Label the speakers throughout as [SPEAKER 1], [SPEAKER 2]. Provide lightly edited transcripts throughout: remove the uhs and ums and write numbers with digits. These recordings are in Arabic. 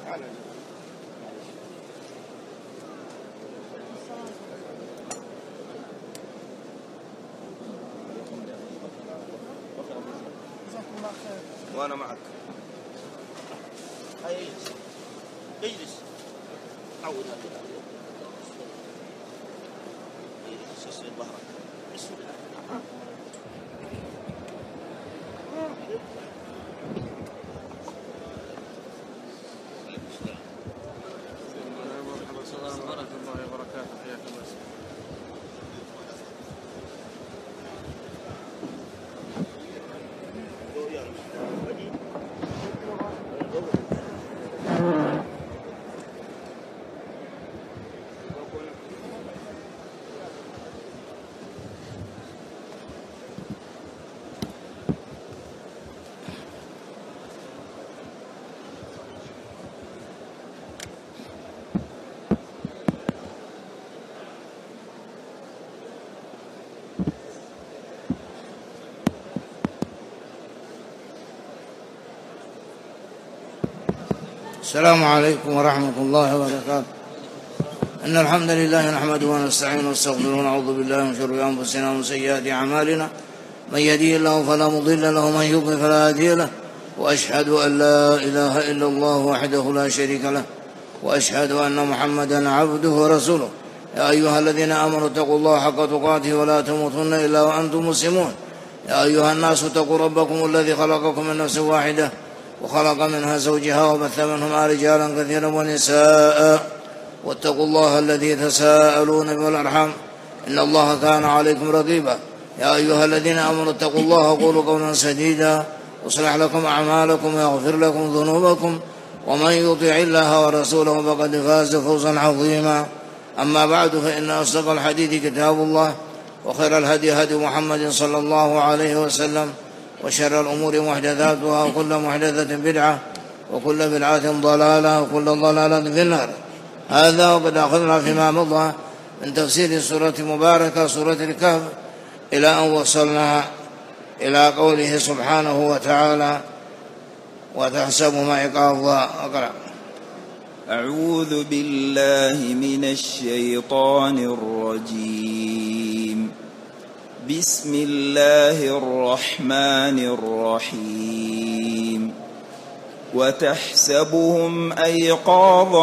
[SPEAKER 1] وأنا معك. اجلس عود هكذا. اسند ظهرك. بسم الله.
[SPEAKER 2] ورحمة الله وبركاته. حياك الله.
[SPEAKER 3] السلام عليكم ورحمة الله وبركاته. إن الحمد لله نحمده ونستعينه ونستغفره ونعوذ بالله من شرور أنفسنا ومن سيئات أعمالنا. من يهده الله فلا مضل له ومن يضلل فلا هادي له. وأشهد أن لا إله إلا الله وحده لا شريك له وأشهد أن محمدا عبده ورسوله. يا أيها الذين آمنوا اتقوا الله حق تقاته ولا تموتن إلا وأنتم مسلمون. يا أيها الناس اتقوا ربكم الذي خلقكم من نفس واحدة وخلق منها زوجها وبث منهما رجالا كثيرا ونساء واتقوا الله الذي تساءلون به والأرحام إن الله كان عليكم رقيبا. يا أيها الذين آمنوا اتقوا الله وقولوا قولا سديدا يصلح لكم أعمالكم ويغفر لكم ذنوبكم ومن يطع الله ورسوله فقد فاز فوزا عظيما. أما بعد فإن أصدق الحديث كتاب الله وخير الهدي هدي محمد صلى الله عليه وسلم وشر الأمور محدثاتها وكل محدثة بدعة وكل بدعة ضلالة وكل ضلالة في النار. هذا وقد أخذنا فيما مضى من تفسير سورة مباركة سورة الكهف إلى أن وصلنا إلى قوله سبحانه وتعالى وتحسبهم أيقاظا. أقرأ.
[SPEAKER 4] أعوذ بالله من الشيطان الرجيم. بسم الله الرحمن الرحيم. وتحسبهم أيقاظا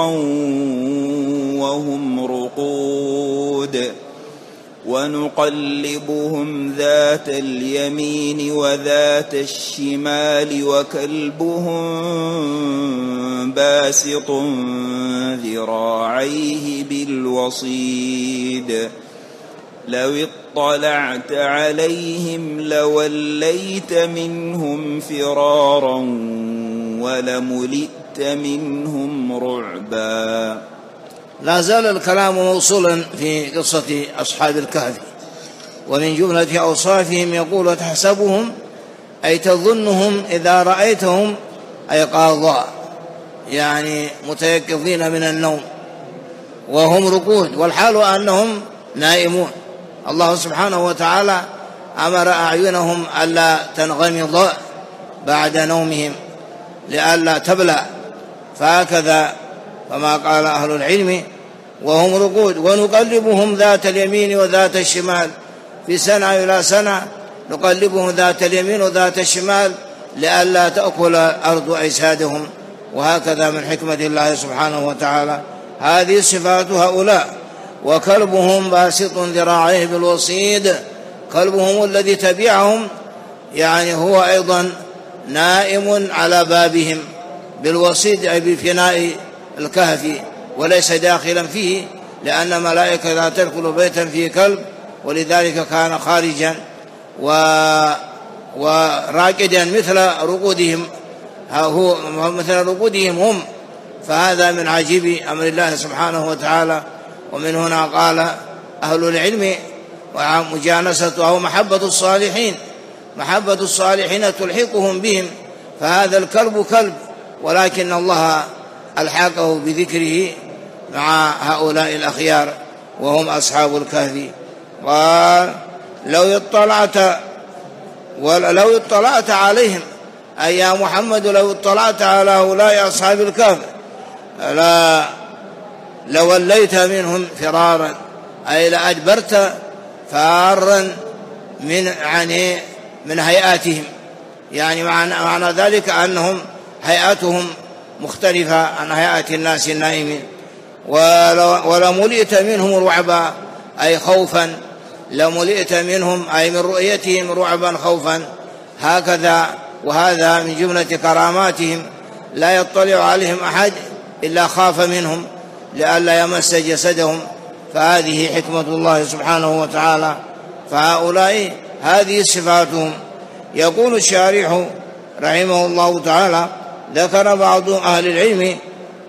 [SPEAKER 4] وهم رقود ونقلبهم ذات اليمين وذات الشمال وكلبهم باسط ذراعيه بالوصيد لو اطلعت عليهم لوليت منهم فرارا ولملئت منهم رعبا.
[SPEAKER 3] لا زال الكلام موصولا في قصة أصحاب الكهف، ومن جملة أوصافهم يقول تحسبهم أي تظنهم إذا رأيتهم أيقاظا، يعني متيقظين من النوم، وهم رقود والحال أنهم نائمون. الله سبحانه وتعالى أمر أعينهم ألا تنغمض بعد نومهم لئلا تبلى، فهكذا كما قال أهل العلم وهم رقود. ونقلبهم ذات اليمين وذات الشمال، في سنة إلى سنة نقلبهم ذات اليمين وذات الشمال لئلا تأكل أرض أجسادهم، وهكذا من حكمة الله سبحانه وتعالى. هذه صفات هؤلاء. وكلبهم باسط ذراعيه بالوصيد، كلبهم الذي تبعهم يعني هو أيضا نائم على بابهم بالوصيد أي بفناء الكهف وليس داخلا فيه، لأن ملائكة لا تدخل بيتا فيه كلب، ولذلك كان خارجا وراقدا مثل رقودهم، هو مثل رقودهم هم. فهذا من عجيب أمر الله سبحانه وتعالى. ومن هنا قال أهل العلم ومجانسته أو محبة الصالحين، محبة الصالحين تلحقهم بهم، فهذا الكلب كلب ولكن الله ألحقه بذكره مع هؤلاء الأخيار وهم أصحاب الكهف. قال لو اطلعت عليهم أي يا محمد لو اطلعت على هؤلاء أصحاب الكهف لوليت منهم فرارا، أي لأدبرت فارا من هيئاتهم، يعني معنى ذلك أنهم هيئاتهم مختلفة عن هيئات الناس النائمين. ولملئت منهم رعبا، أي خوفا، لملئت منهم أي من رؤيتهم رعبا خوفا، هكذا. وهذا من جملة كراماتهم، لا يطلع عليهم أحد إلا خاف منهم لئلا يمس جسدهم، فهذه حكمة الله سبحانه وتعالى. فهؤلاء هذه صفاتهم. يقول الشارح رحمه الله تعالى: ذكر بعض أهل العلم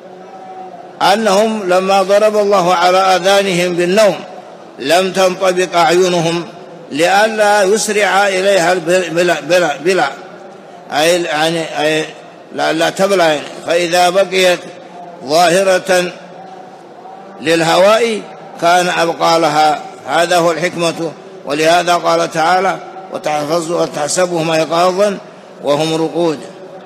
[SPEAKER 3] أنهم لما ضرب الله على آذانهم بالنوم لم تنطبق أعينهم لئلا يسرع إليها البلع، أي لا تبلع، فإذا بقيت ظاهرة للهواء كان أبقى لها. هذا هو الحكمة. ولهذا قال تعالى: وتحسبهم أيقاظا وهم رقود.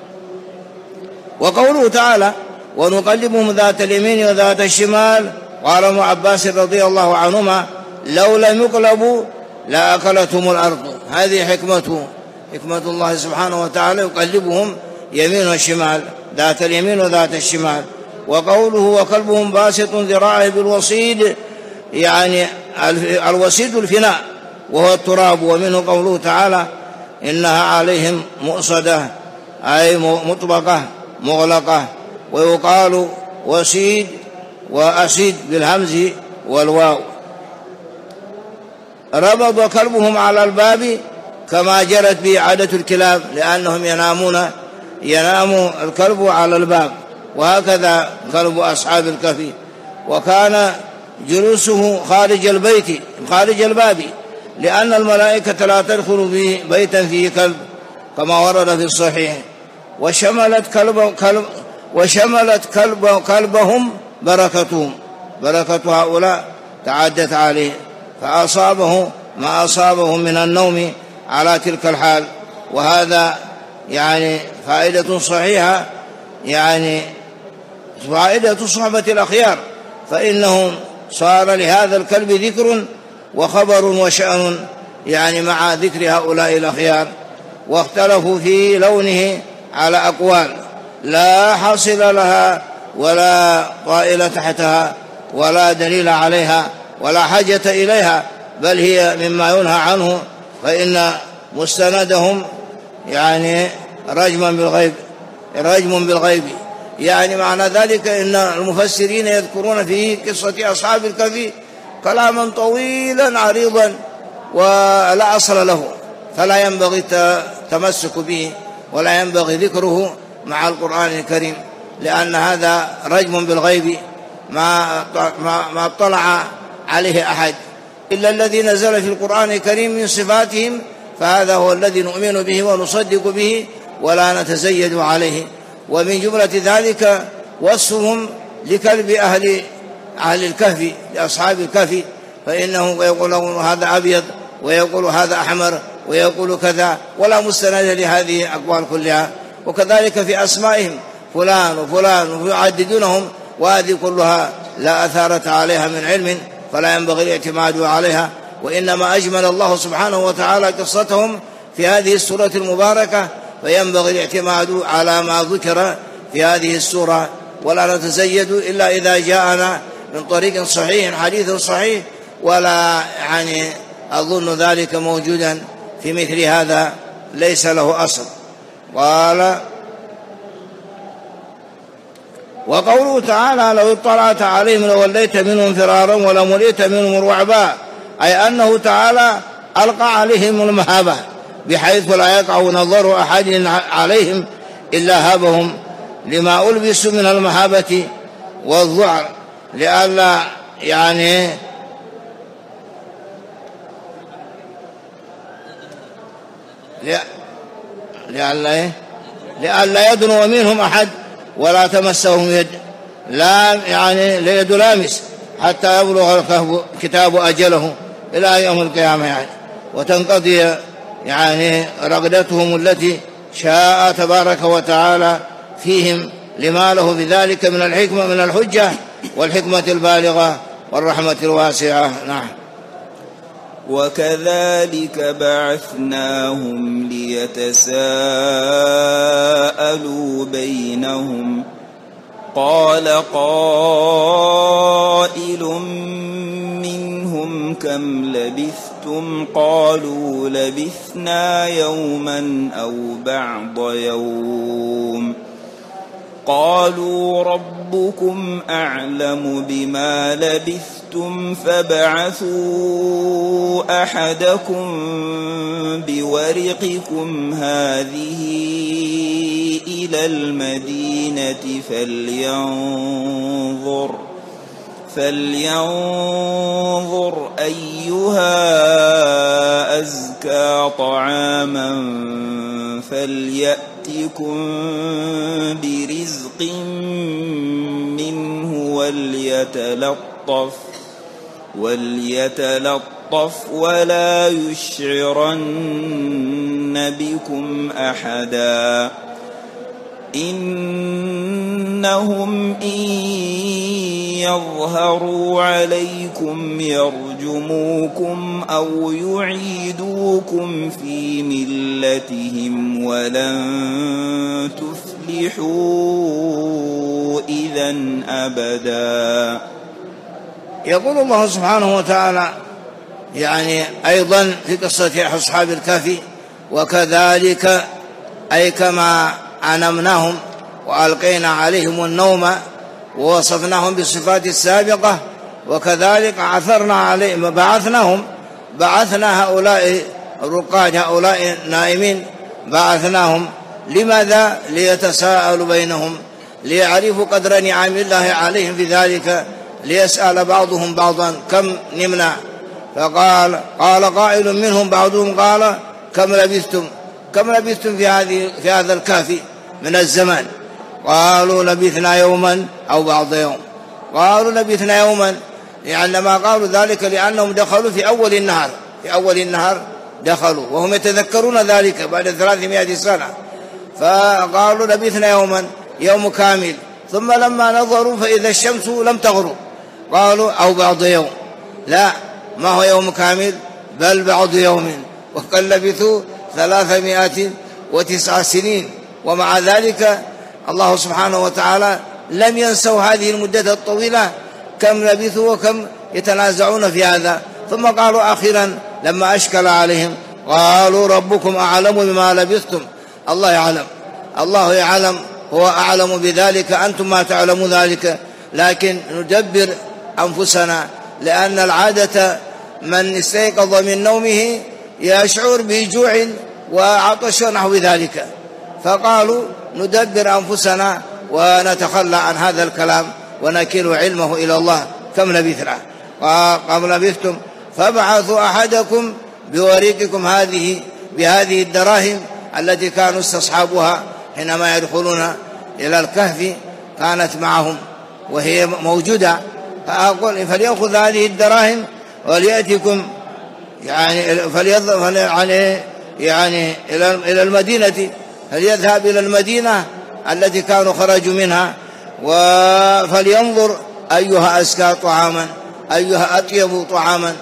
[SPEAKER 3] وقوله تعالى: ونقلبهم ذات اليمين وذات الشمال، قال ابن عباس رضي الله عنهما: لو لم يقلبوا لأكلتهم الأرض. هذه حكمة الله سبحانه وتعالى، يقلبهم يمين وشمال، ذات اليمين وذات الشمال. وقوله: وكلبهم باسط ذراعه بالوصيد، يعني الوصيد الفناء وهو التراب. ومنه قوله تعالى: إنها عليهم مؤصدة، أي مطبقة مغلقة. ويقال وسيد وأسيد بالهمز والواو. ربض كلبهم على الباب كما جرت به عادة الكلاب، لأنهم ينام الكلب على الباب، وهكذا كلب أصحاب الكهف. وكان جلوسه خارج الباب، لأن الملائكة لا تدخل في بيتا فيه كلب، كما ورد في الصحيح. وشملت كلبهم بركتهم، بركة هؤلاء تعدت عليه، فأصابه ما أصابهم من النوم على تلك الحال. وهذا يعني فائدة صحيحة، يعني فائدة صحبة الأخيار، فإنهم صار لهذا الكلب ذكر وخبر وشأن، يعني مع ذكر هؤلاء الأخيار. واختلفوا في لونه على أقوال لا حاصل لها ولا طائل تحتها ولا دليل عليها ولا حاجة إليها، بل هي مما ينهى عنه، فإن مستندهم يعني رجم بالغيب. يعني معنى ذلك إن المفسرين يذكرون في قصة أصحاب الكهف كلاما طويلا عريضا ولا أصل له، فلا ينبغي التمسك به ولا ينبغي ذكره مع القرآن الكريم، لأن هذا رجم بالغيب ما اطلع عليه أحد، إلا الذي نزل في القرآن الكريم من صفاتهم، فهذا هو الذي نؤمن به ونصدق به ولا نتزيد عليه. ومن جملة ذلك وصفهم لكلب أهل الكهف، لأصحاب الكهف، فإنه يقول هذا أبيض ويقول هذا أحمر ويقول كذا، ولا مستند لهذه الأقوال كلها. وكذلك في أسمائهم فلان وفلان، ويعددونهم، وهذه كلها لا أثارة عليها من علم، فلا ينبغي الاعتماد عليها. وإنما أجمل الله سبحانه وتعالى قصتهم في هذه السورة المباركة، فينبغي الاعتماد على ما ذكر في هذه السورة، ولا نتزيد إلا إذا جاءنا من طريق صحيح، حديث صحيح، ولا يعني أظن ذلك موجودا في مثل هذا، ليس له أصل. قال: وقوله تعالى: لو اطلعت عليهم لوليت منهم فرارا ولملئت منهم رعبا، أي أنه تعالى ألقى عليهم المهابة، بحيث لا يقع نظر أحد عليهم إلا هابهم، لما ألبسوا من المهابة والذعر، لئلا يعني لئلا يدنو منهم أحد ولا تمسهم يد، لا يعني ليد لامس، حتى يبلغ الكتاب أجله إلى يوم القيامة، يعني وتنقضي يعني رغدتهم التي شاء تبارك وتعالى فيهم لما له بذلك من الحكمة من الحجة والحكمة البالغة والرحمة الواسعة. نعم.
[SPEAKER 4] وكذلك بعثناهم ليتساءلوا بينهم قال قائل منهم كم لبثتم قالوا لبثنا يوما أو بعض يوم قالوا ربكم أعلم بما لبثتم فابعثوا أحدكم بورقكم هذه إلى المدينة فلينظر أيها أزكى طعاما فليأتكم برزق منه وليتلطف ولا يشعرن بكم أحدا إنهم إن يظهروا عليكم يرجموكم أو يعيدوكم في ملتهم ولن تفلحوا إذا أبدا.
[SPEAKER 3] يقول الله سبحانه وتعالى يعني أيضا في قصة أصحاب الكهف وكذلك أي كما أنمناهم وألقينا عليهم النوم ووصفناهم بالصفات السابقة وكذلك عثرنا عليهم بعثنا هؤلاء الرقاد هؤلاء النائمين بعثناهم لماذا؟ ليتساءلوا بينهم ليعرفوا قدر نعم الله عليهم في ذلك ليسأل بعضهم بعضا كم نمنا فقال قائل منهم بعضهم قال كم لبثتم في هذا الكهف من الزمان قالوا لبثنا يوما أو بعض يوم قالوا لبثنا يوما يعني ما قالوا ذلك لأنهم دخلوا في أول النهار دخلوا وهم يتذكرون ذلك بعد 300 سنة فقالوا لبثنا يوم كامل ثم لما نظروا فإذا الشمس لم تغرب قالوا أو بعض يوم لا ما هو يوم كامل بل بعض يوم وقد لبثوا 309 سنين ومع ذلك الله سبحانه وتعالى لم ينسوا هذه المدة الطويلة كم لبثوا وكم يتنازعون في هذا ثم قالوا أخيرا لما أشكل عليهم قالوا ربكم أعلم بما لبثتم الله يعلم هو أعلم بذلك أنتم ما تعلمون ذلك لكن ندبر أنفسنا لأن العادة من استيقظ من نومه يشعر بجوع وعطش ونحو ذلك فقالوا ندبر أنفسنا ونتخلى عن هذا الكلام ونكل علمه إلى الله كم لبثنا قام لبثتم فابعثوا أحدكم بوريقكم بهذه الدراهم التي كانوا استصحابها حينما يدخلون إلى الكهف كانت معهم وهي موجودة فأقول فليأخذ هذه الدراهم وليأتكم يعني إلى المدينة فليذهب إلى المدينة التي كانوا خرجوا منها فلينظر أيها أزكى طعاما أيها أطيب طعاما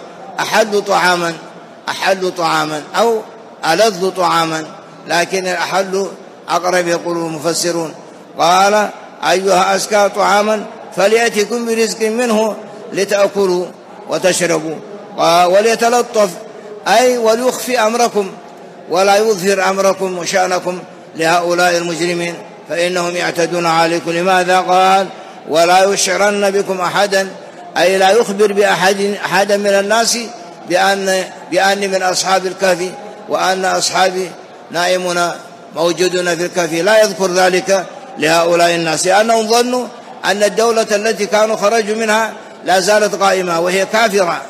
[SPEAKER 3] أحل طعاما أو ألذ طعاما لكن الأحل أقرب يقول المفسرون قال أيها أزكى طعاما فليأتكم برزق منه لتأكلوا وتشربوا وليتلطف أي وليخفي أمركم ولا يظهر أمركم وشأنكم لهؤلاء المجرمين فإنهم يعتدون عليكم لماذا قال ولا يشعرن بكم أحدا أي لا يخبر أحدا من الناس بأني من أصحاب الكهف وأن أصحابي نائمون موجودون في الكهف لا يذكر ذلك لهؤلاء الناس لأنهم ظنوا أن الدولة التي كانوا خرجوا منها لا زالت قائمة وهي كافرة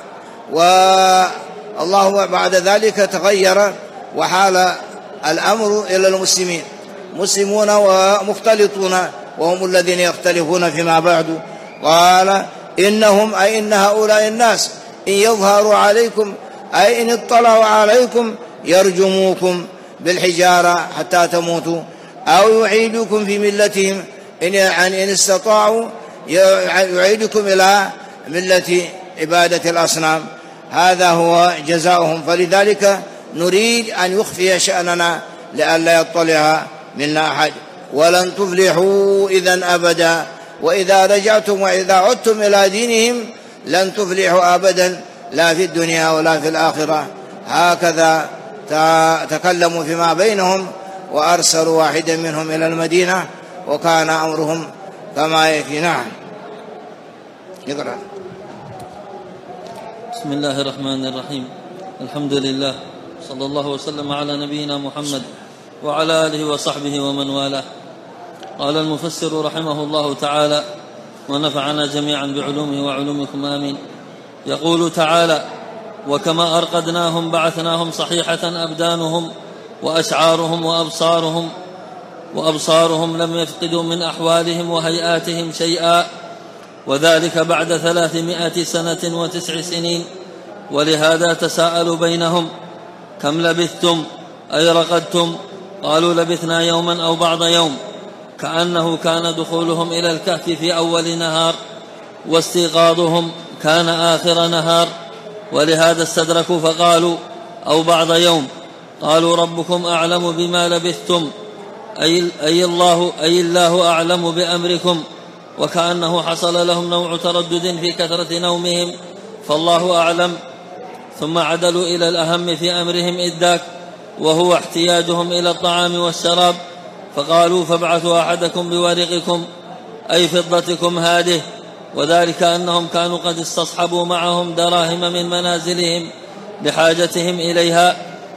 [SPEAKER 3] والله بعد ذلك تغير وحال الأمر إلى المسلمين مسلمون ومختلطون وهم الذين يختلفون فيما بعد قال إنهم أي إن هؤلاء الناس إن يظهروا عليكم أي إن اطلعوا عليكم يرجموكم بالحجارة حتى تموتوا أو يعيدوكم في ملتهم إن استطاعوا يعيدكم إلى ملة عبادة الأصنام. هذا هو جزاؤهم. فلذلك نريد أن يخفي شأننا لئلا يطلع منا أحد. ولن تفلحوا إذن أبدا، وإذا رجعتم وإذا عدتم إلى دينهم لن تفلحوا أبدا، لا في الدنيا ولا في الآخرة. هكذا تكلموا فيما بينهم وأرسلوا واحدا منهم إلى المدينة، وكان أمرهم كما يكفي. نعم. يقرأ.
[SPEAKER 5] بسم الله الرحمن الرحيم. الحمد لله، صلى الله وسلم على نبينا محمد وعلى آله وصحبه ومن والاه. قال المفسر رحمه الله تعالى ونفعنا جميعا بعلومه وعلومكم آمين. يقول تعالى: وكما أرقدناهم بعثناهم صحيحة أبدانهم وأشعارهم وأبصارهم لم يفقدوا من أحوالهم وهيئاتهم شيئا، وذلك بعد 300 سنة و9 سنين. ولهذا تساءلوا بينهم: كم لبثتم؟ أي رقدتم؟ قالوا: لبثنا يوما أو بعض يوم، كأنه كان دخولهم إلى الكهف في أول نهار واستيقاظهم كان آخر نهار. ولهذا استدركوا فقالوا: أو بعض يوم. قالوا: ربكم أعلم بما لبثتم، أي الله أعلم بأمركم. وكأنه حصل لهم نوع تردد في كثرة نومهم، فالله أعلم. ثم عدلوا إلى الأهم في أمرهم إذ ذاك، وهو احتياجهم إلى الطعام والشراب، فقالوا: فابعثوا أحدكم بورقكم، أي فضتكم هذه. وذلك أنهم كانوا قد استصحبوا معهم دراهم من منازلهم لحاجتهم إليها،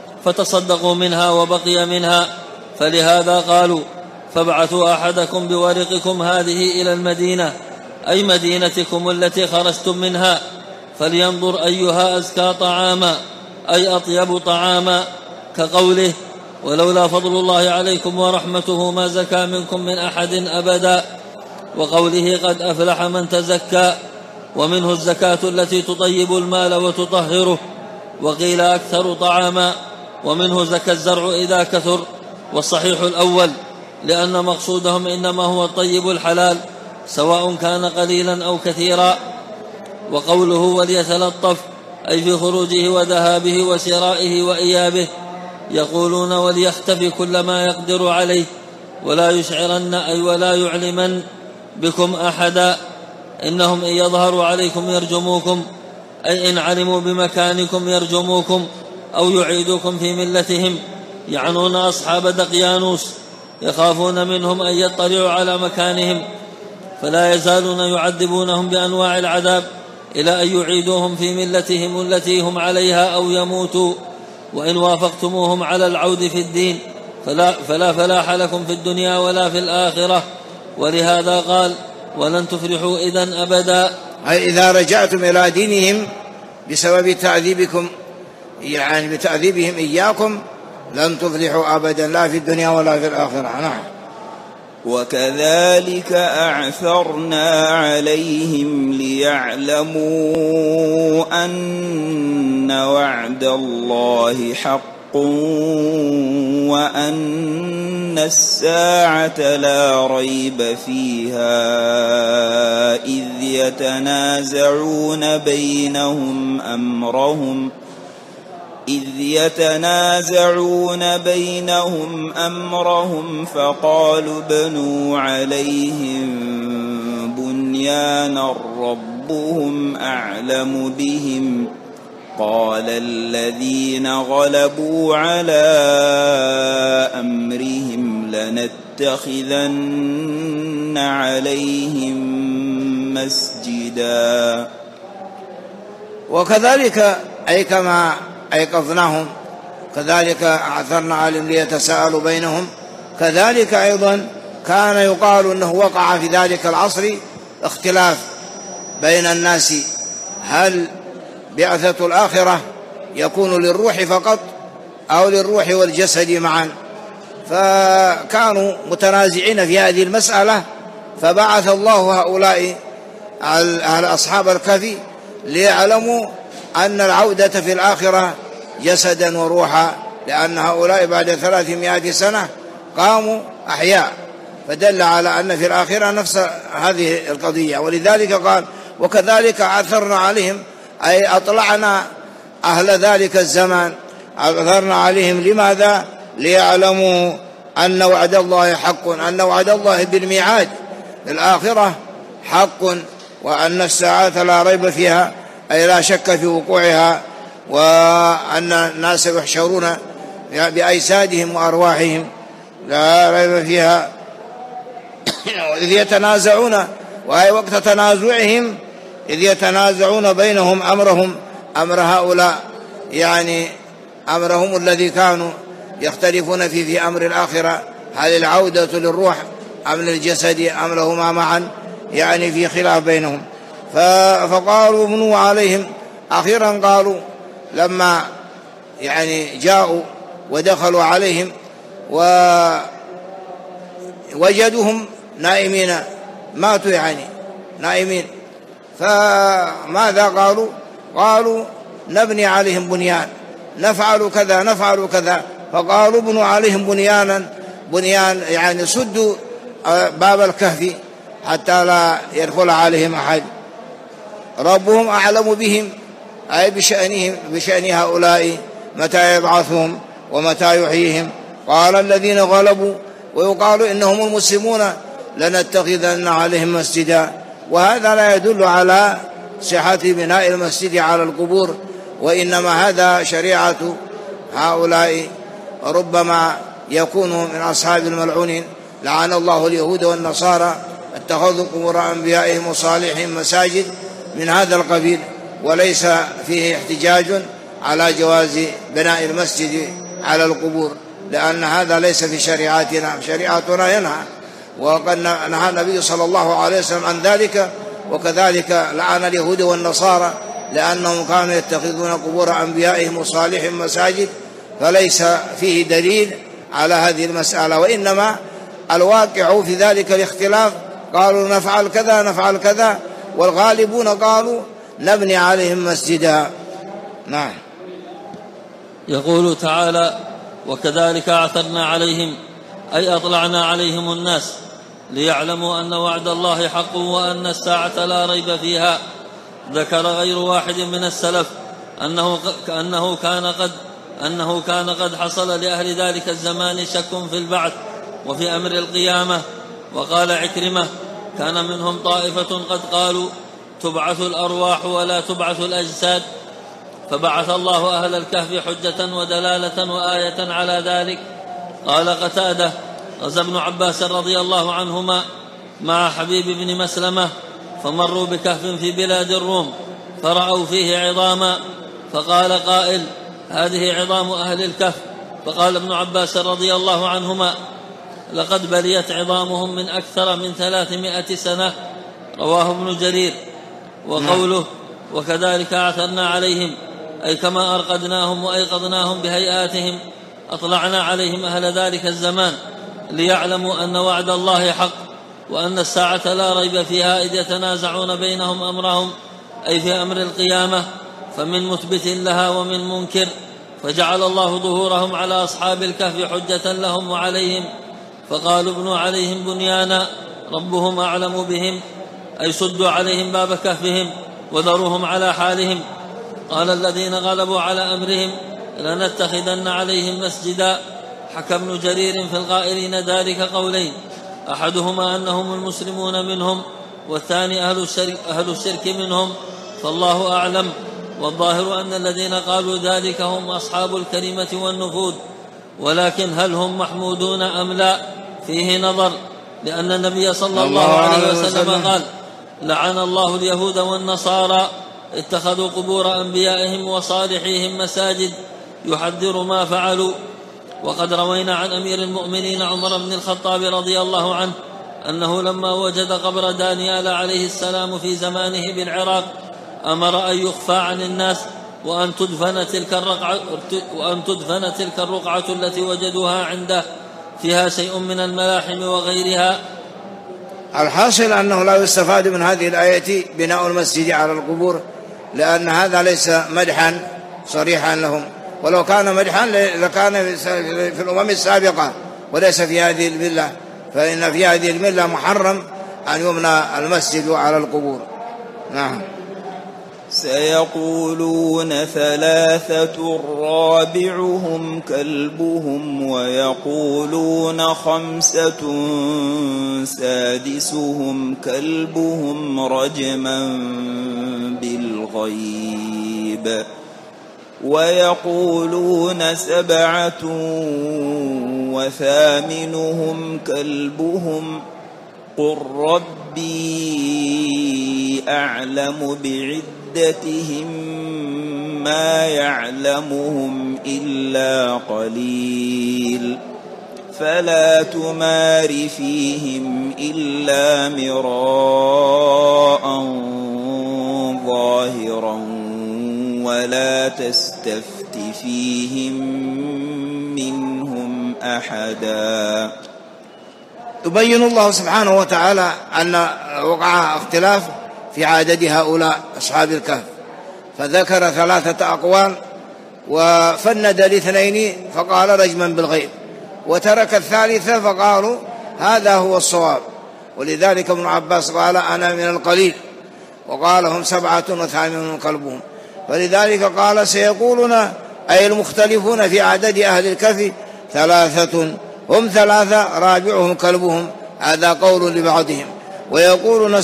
[SPEAKER 5] فتصدقوا منها وبقي منها، فلهذا قالوا: فابعثوا أحدكم بورقكم هذه إلى المدينة، أي مدينتكم التي خرجتم منها، فلينظر أيها أزكى طعاما، أي أطيب طعاما، كقوله: ولولا فضل الله عليكم ورحمته ما زكى منكم من أحد أبدا، وقوله: قد أفلح من تزكى. ومنه الزكاة التي تطيب المال وتطهره، وقيل أكثر طعاما. ومنه زكى الزرع إذا كثر، والصحيح الأول، لأن مقصودهم إنما هو الطيب الحلال، سواء كان قليلا أو كثيرا. وقوله: وليتلطف، أي في خروجه وذهابه وشرائه وإيابه. يقولون: وليختفي كل ما يقدر عليه، ولا يشعرن، أي ولا يعلمن بكم أحدا. إنهم إن يظهروا عليكم يرجموكم، أي إن علموا بمكانكم يرجموكم أو يعيدوكم في ملتهم. يعنون أصحاب دقيانوس، يخافون منهم أن يطلعوا على مكانهم، فلا يزالون يعذبونهم بأنواع العذاب إلى أن يعيدوهم في ملتهم التي هم عليها أو يموتوا. وإن وافقتموهم على العود في الدين فلا فلاح لكم في الدنيا ولا في الآخرة. ولهذا قال: ولن تفلحوا إذن أبدا،
[SPEAKER 3] أي إذا رجعتم إلى دينهم بسبب تعذيبكم، يعني بتعذيبهم إياكم، لن تفلحوا أبدا، لا في الدنيا ولا في الآخرة. نعم.
[SPEAKER 4] وكذلك أعثرنا عليهم ليعلموا أن وعد الله حق وأن الساعة لا ريب فيها إذ يتنازعون بينهم أمرهم فقالوا ابنوا عليهم بنيانا ربهم أعلم بهم. قال الذين غلبوا على أمرهم لنتخذن عليهم مسجدا.
[SPEAKER 3] وكذلك أي كما أيقظناهم كذلك أعثرنا عليهم ليتساءلوا بينهم. كذلك أيضا كان يقال أنه وقع في ذلك العصر اختلاف بين الناس، هل بعثة الآخرة يكون للروح فقط أو للروح والجسد معا؟ فكانوا متنازعين في هذه المسألة، فبعث الله هؤلاء أصحاب الكهف ليعلموا أن العودة في الآخرة جسدا وروحا، لأن هؤلاء بعد 300 سنة قاموا أحياء، فدل على أن في الآخرة نفس هذه القضية. ولذلك قال وكذلك عثرنا عليهم، أي أطلعنا أهل ذلك الزمان، عثرنا عليهم. لماذا؟ ليعلموا أن وعد الله حق، أن وعد الله بالميعاد الآخرة حق، وأن الساعة لا ريب فيها، أي لا شك في وقوعها، وأن الناس يحشرون بأجسادهم وأرواحهم لا ريب فيها. إذ يتنازعون، وأي وقت تنازعهم إذ يتنازعون بينهم أمر هؤلاء، يعني أمرهم الذي كانوا يختلفون في أمر الآخرة، هل العودة للروح أم للجسد أم لهما معا، يعني في خلاف بينهم. فقالوا ابنوا عليهم، أخيرا قالوا لما يعني جاءوا ودخلوا عليهم ووجدوهم نائمين، ماتوا يعني نائمين، فماذا قالوا؟ قالوا نبني عليهم بنيان، نفعل كذا نفعل كذا. فقالوا ابنوا عليهم بنيان يعني سدوا باب الكهف حتى لا يدخل عليهم أحد. ربهم أعلم بهم، أي بشأن هؤلاء متى يبعثهم ومتى يحييهم. قال الذين غلبوا، ويقال إنهم المسلمون، لنتخذن عليهم مسجدا. وهذا لا يدل على صحة بناء المسجد على القبور، وإنما هذا شريعة هؤلاء، ربما يكونوا من أصحاب الملعونين لعن الله اليهود والنصارى اتخذوا قبور أنبيائهم وصالحهم مساجد، من هذا القبيل. وليس فيه احتجاج على جواز بناء المسجد على القبور، لأن هذا ليس في شريعتنا، شريعتنا ينهى، وقد نهى النبي صلى الله عليه وسلم عن ذلك. وكذلك لعن اليهود والنصارى لأنهم كانوا يتخذون قبور أنبيائهم وصالحهم مساجد، فليس فيه دليل على هذه المسألة، وإنما الواقع في ذلك الاختلاف. قالوا نفعل كذا نفعل كذا، والغالبون قالوا نبني عليهم مسجدا. نعم.
[SPEAKER 5] يقول تعالى وكذلك أعثرنا عليهم، أي أطلعنا عليهم الناس ليعلموا أن وعد الله حق وأن الساعة لا ريب فيها. ذكر غير واحد من السلف أنه كان قد حصل لأهل ذلك الزمان شك في البعث وفي أمر القيامة. وقال عكرمة كان منهم طائفة قد قالوا تبعث الأرواح ولا تبعث الأجساد، فبعث الله أهل الكهف حجة ودلالة وآية على ذلك. قال قتادة غزا ابن عباس رضي الله عنهما مع حبيب بن مسلمة، فمروا بكهف في بلاد الروم فرأوا فيه عظاما، فقال قائل هذه عظام أهل الكهف. فقال ابن عباس رضي الله عنهما لقد بليت عظامهم من أكثر من 300 سنة. رواه ابن جرير. وقوله وكذلك أعثرنا عليهم، أي كما أرقدناهم وأيقظناهم بهيئاتهم أطلعنا عليهم أهل ذلك الزمان ليعلموا أن وعد الله حق وأن الساعة لا ريب فيها، إذ يتنازعون بينهم أمرهم، أي في أمر القيامة، فمن مثبت لها ومن منكر. فجعل الله ظهورهم على أصحاب الكهف حجة لهم وعليهم، فقالوا ابنوا عليهم بنيانا ربهم أعلم بهم، أي سدوا عليهم باب كهفهم وذروهم على حالهم. قال الذين غلبوا على أمرهم لنتخذن عليهم مسجدا. حكى ابن جرير في القائلين ذلك قولين، أحدهما أنهم المسلمون منهم، والثاني أهل الشرك منهم، فالله أعلم. والظاهر أن الذين قالوا ذلك هم أصحاب الكلمة والنفوذ، ولكن هل هم محمودون أم لا فيه نظر، لأن النبي صلى الله عليه وسلم قال لعن الله اليهود والنصارى اتخذوا قبور أنبيائهم وصالحيهم مساجد، يحذر ما فعلوا. وقد روينا عن أمير المؤمنين عمر بن الخطاب رضي الله عنه أنه لما وجد قبر دانيال عليه السلام في زمانه بالعراق أمر أن يخفى عن الناس وأن تدفن تلك الرقعة التي وجدوها عنده فيها شيء من الملاحم وغيرها.
[SPEAKER 3] الحاصل أنه لا يستفاد من هذه الآية بناء المسجد على القبور، لأن هذا ليس مدحا صريحا لهم، ولو كان مدحا لكان في الأمم السابقة وليس في هذه الملة. فإن في هذه الملة محرم أن يبنى المسجد على القبور. نعم.
[SPEAKER 4] سيقولون ثلاثة رابعهم كلبهم ويقولون خمسة سادسهم كلبهم رجما بالغيب ويقولون سبعة وثامنهم كلبهم قل ربي أعلم بعدتهم ما يعلمهم إلا قليل فلا تمار فيهم إلا مراء ظاهرا ولا تستفت فيهم منهم أحدا.
[SPEAKER 3] يبين الله سبحانه وتعالى أن وقع اختلاف في عدد هؤلاء أصحاب الكهف، فذكر 3 أقوال وفند الاثنين فقال رجما بالغيب، وترك الثالثة فقالوا هذا هو الصواب. ولذلك ابن عباس قال أنا من القليل، وقال هم 7 وثامنهم كلبهم. فلذلك قال سيقولون أي المختلفون في عدد أهل الكهف 3 هم 3 رابعهم كلبهم، هذا قول لبعضهم. ويقولون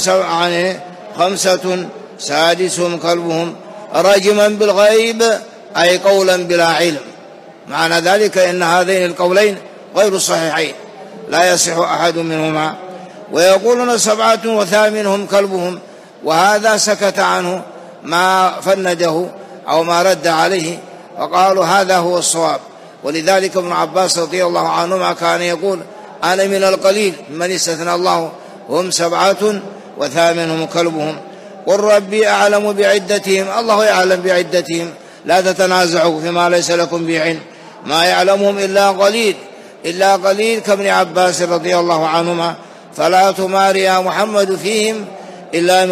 [SPEAKER 3] 5 سادسهم كلبهم رجما بالغيب أي قولا بلا علم. معنى ذلك إن هذين القولين غير صحيحين لا يصح أحد منهما. ويقولون 7 وثامنهم كلبهم، وهذا سكت عنه ما فنده أو ما رد عليه، وقالوا هذا هو الصواب. ولذلك ابن عباس رضي الله عنهما كان يقول أنا من القليل من استثنى الله هم 7 وثامنهم كلبهم. قل ربي أعلم بعدتهم، الله يعلم بعدتهم، لا تتنازعوا فيما ليس لكم به علم، ما يعلمهم إلا قليل كابن عباس رضي الله عنهما. فلا تمار يا محمد فيهم إلا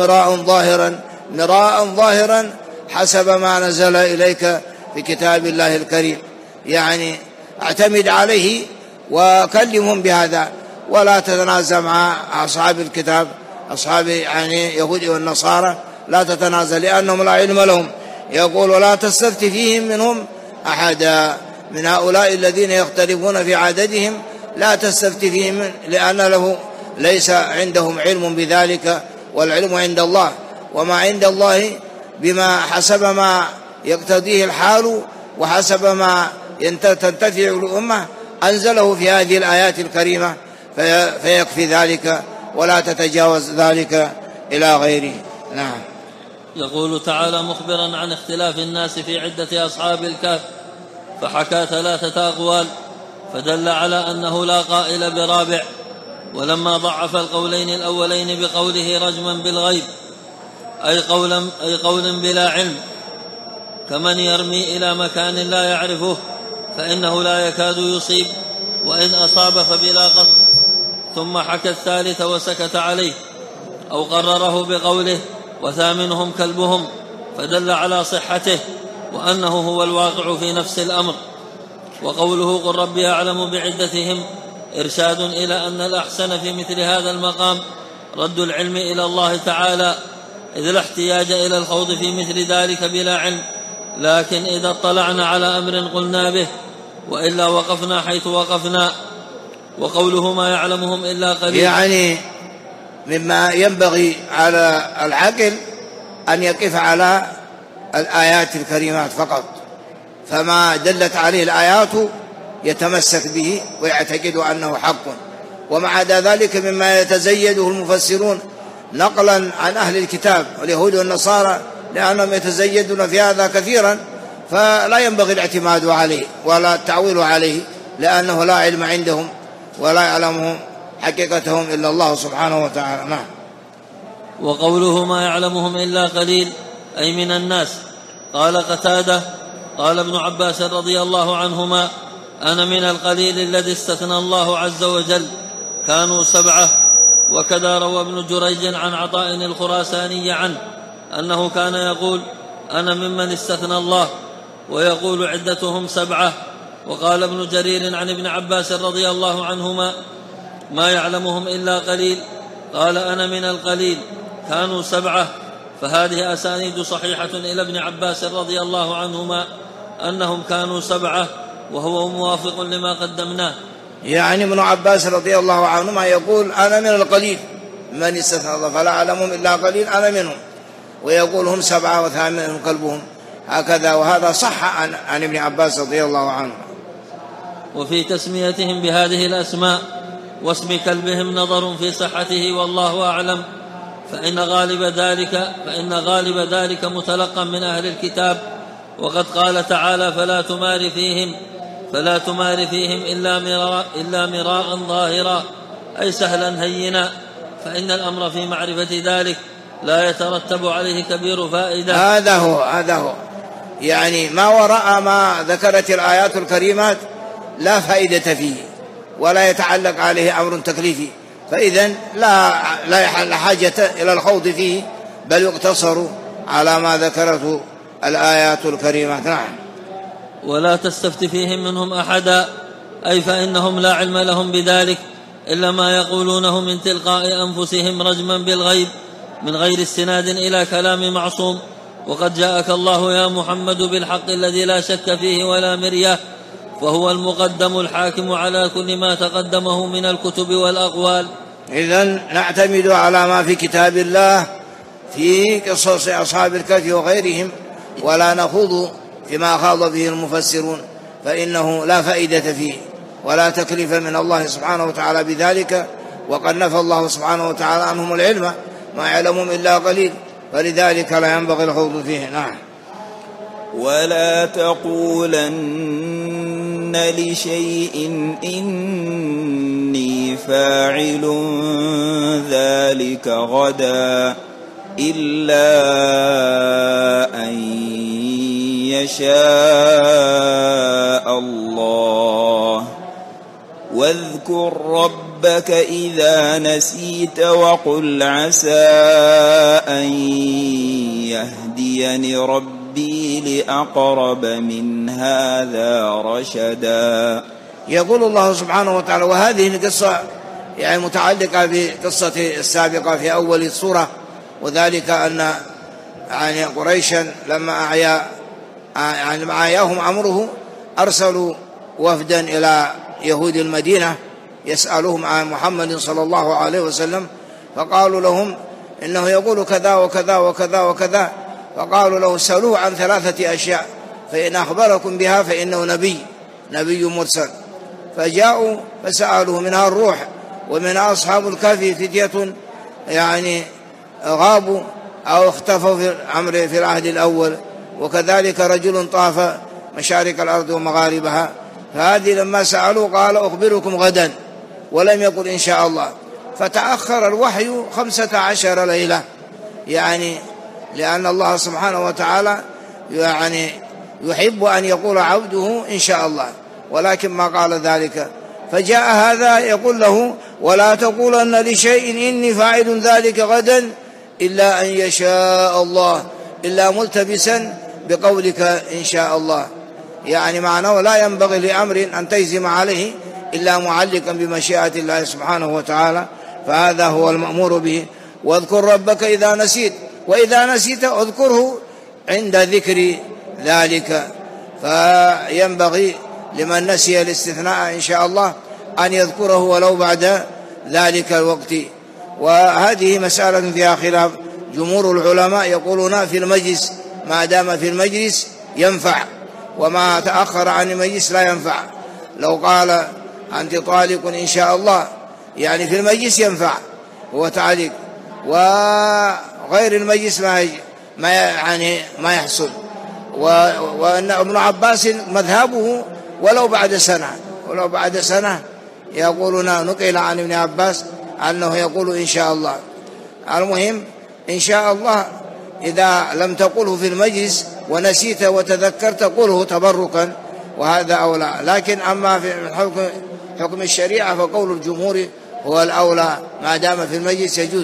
[SPEAKER 3] مراء ظاهرا حسب ما نزل إليك في كتاب الله الكريم، يعني اعتمد عليه وكلمهم بهذا، ولا تتنازع مع أصحاب الكتاب أصحاب يعني يهود والنصارى، لا تتنازع لأنهم لا علم لهم. يقول ولا تستفت فيهم منهم أحدا، من هؤلاء الذين يختلفون في عددهم لا تستفت فيهم، لأن له ليس عندهم علم بذلك، والعلم عند الله، وما عند الله بما حسب ما يقتضيه الحال وحسب ما تنتفع الأمة أنزله في هذه الآيات الكريمة، فيكفي ذلك ولا تتجاوز ذلك إلى غيره. نعم.
[SPEAKER 5] يقول تعالى مخبرا عن اختلاف الناس في عدة أصحاب الكهف، فحكى 3 أقوال فدل على أنه لا قائل برابع. ولما ضعف القولين الأولين بقوله رجما بالغيب أي قول بلا علم، كمن يرمي إلى مكان لا يعرفه فإنه لا يكاد يصيب، وإن أصاب فبلا قصد. ثم حكى الثالث وسكت عليه أو قرره بقوله وثامنهم كلبهم، فدل على صحته وأنه هو الواقع في نفس الأمر. وقوله قل ربي أعلم بعدتهم إرشاد إلى أن الأحسن في مثل هذا المقام رد العلم إلى الله تعالى، إذ لا احتياج إلى الخوض في مثل ذلك بلا علم، لكن إذا اطلعنا على أمر قلنا به، وإلا وقفنا حيث وقفنا. وقوله ما يعلمهم إلا قليل،
[SPEAKER 3] يعني مما ينبغي على العقل أن يقف على الآيات الكريمات فقط، فما دلت عليه الآيات يتمسك به ويعتقد أنه حق. ومع عدا ذلك مما يتزيده المفسرون نقلا عن أهل الكتاب واليهود والنصارى، لأنهم يتزيدون في هذا كثيرا، فلا ينبغي الاعتماد عليه ولا التعويل عليه، لأنه لا علم عندهم ولا يعلمهم حقيقتهم إلا الله سبحانه وتعالى. نعم.
[SPEAKER 5] وقوله ما يعلمهم إلا قليل أي من الناس. قال قتادة قال ابن عباس رضي الله عنهما أنا من القليل الذي استثنى الله عز وجل، كانوا 7. وكذا روى ابن جريج عن عطاء الخراساني عنه أنه كان يقول أنا ممن استثنى الله، ويقول عدتهم 7. وقال ابن جرير عن ابن عباس رضي الله عنهما ما يعلمهم إلا قليل. قال أنا من القليل، كانوا 7. فهذه أسانيد صحيحة إلى ابن عباس رضي الله عنهما أنهم كانوا 7، وهو موافق لما قدمناه.
[SPEAKER 3] يعني ابن عباس رضي الله عنهما يقول أنا من القليل من استثنى الله فلا أعلمهم إلا قليل أنا منهم، ويقول هم 7 وثامنهم كلبهم، هكذا. وهذا صح عن ابن عباس رضي الله عنه.
[SPEAKER 5] وفي تسميتهم بهذه الأسماء واسم كلبهم نظر في صحته والله أعلم، فإن غالب ذلك متلقى من أهل الكتاب. وقد قال تعالى فلا تمار فيهم إلا مراء ظاهرا، أي سهلا هينا، فإن الأمر في معرفة ذلك لا يترتب عليه كبير فائدة.
[SPEAKER 3] هذا هو يعني ما وراء ما ذكرت الآيات الكريمات لا فائدة فيه ولا يتعلق عليه أمر تكليفي، فإذن لا حاجة إلى الخوض فيه، بل يقتصر على ما ذكرته الآيات الكريمات. نعم.
[SPEAKER 5] ولا تستفت فيهم منهم أحدا، أي فإنهم لا علم لهم بذلك إلا ما يقولونه من تلقاء أنفسهم رجما بالغيب من غير استناد إلى كلام معصوم. وقد جاءك الله يا محمد بالحق الذي لا شك فيه ولا مرية، فهو المقدم الحاكم على كل ما تقدمه من الكتب والأقوال.
[SPEAKER 3] إذن نعتمد على ما في كتاب الله في قصص أصحاب الكهف وغيرهم، ولا نخوض فيما خاض به المفسرون، فإنه لا فائدة فيه ولا تكليف من الله سبحانه وتعالى بذلك. وقد نفى الله سبحانه وتعالى عنهم العلم، ما يعلمهم إلا قليل، فلذلك لا ينبغي الخوض فيه. نعم.
[SPEAKER 4] ولا تقولن لشيء إني فاعل ذلك غدا إلا أن يشاء الله. واذكر ربك إذا نسيت وقل عسى أن يهديني ربي لأقرب من هذا رشدا.
[SPEAKER 3] يقول الله سبحانه وتعالى، وهذه القصة يعني متعلقة بقصة السابقة في أول السورة، وذلك أن يعني قريشا لما أعياهم أمره أرسلوا وفدا إلى يهود المدينة يسألهم عن محمد صلى الله عليه وسلم، فقالوا لهم إنه يقول كذا وكذا وكذا وكذا، فقالوا له سألوه عن 3 أشياء، فإن أخبركم بها فإنه نبي مرسل. فجاءوا فسألوه، منها الروح، ومنها أصحاب الكهف فتية يعني غابوا أو اختفوا في العهد الأول، وكذلك رجل طاف مشارق الأرض ومغاربها. فهذه لما سألوا قال أخبركم غدا، ولم يقل إن شاء الله. فتأخر الوحي 15 ليلة، يعني لأن الله سبحانه وتعالى يعني يحب أن يقول عبده إن شاء الله، ولكن ما قال ذلك. فجاء هذا يقول له ولا تقولن لشيء إني فاعل ذلك غدا إلا أن يشاء الله، إلا ملتبسا بقولك إن شاء الله، يعني معناه لا ينبغي لأمر أن تجزم عليه إلا معلقا بمشيئة الله سبحانه وتعالى، فهذا هو المأمور به. واذكر ربك إذا نسيت، وإذا نسيت اذكره عند ذكر ذلك. فينبغي لمن نسي الاستثناء إن شاء الله أن يذكره ولو بعد ذلك الوقت. وهذه مسألة فيها خلاف، جمهور العلماء يقولون في المجلس، ما دام في المجلس ينفع، وما تأخر عن المجلس لا ينفع. لو قال أنت طالق إن شاء الله يعني في المجلس ينفع هو تعليق، وغير المجلس ما يحصل. وأن ابن عباس مذهبه ولو بعد سنة يقولون نقل عن ابن عباس أنه يقول إن شاء الله. المهم إن شاء الله إذا لم تقله في المجلس ونسيت وتذكرت قله تبركا، وهذا أولى. لكن أما في حكم الشريعة فقول الجمهور هو الأولى، ما دام في المجلس يجوز،